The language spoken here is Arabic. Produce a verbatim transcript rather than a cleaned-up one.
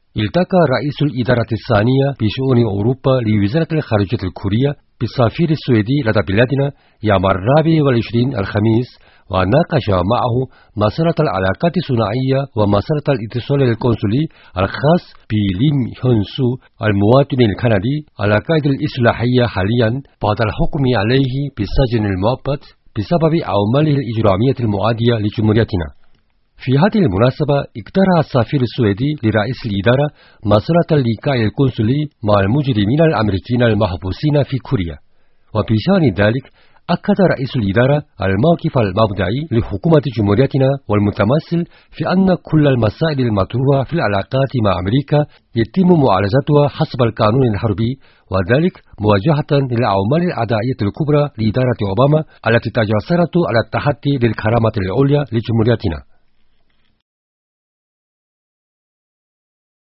التقى رئيس الإدارة الثانية بشؤون أوروبا لوزارة الخارجية الكورية بالسفير السويدي لدى بلادنا يوم الرابع والعشرين الخميس، وناقش معه مسألة العلاقات الثنائية ومسألة الاتصال القنصلي الخاص بليم هيون سو المواطن الكندي على قيد الإصلاحية حاليا بعد الحكم عليه بالسجن المؤبد بسبب أعماله الإجرامية المعادية لجمهوريتنا. في هذه المناسبة اقترح السفير السويدي لرئيس الإدارة مسألة اللقاء القنصلي مع المجرمين الأمريكيين المحبوسين في كوريا. وبشأن ذلك أكد رئيس الإدارة الموقف المبدئي لحكومة جمهوريتنا والمتمثل في أن كل المسائل المطروحة في العلاقات مع أمريكا يتم معالجتها حسب القانون الحربي، وذلك مواجهة للأعمال العدائية الكبرى لإدارة أوباما التي تجسرت على التحدي للكرامة العليا لجمهوريتنا.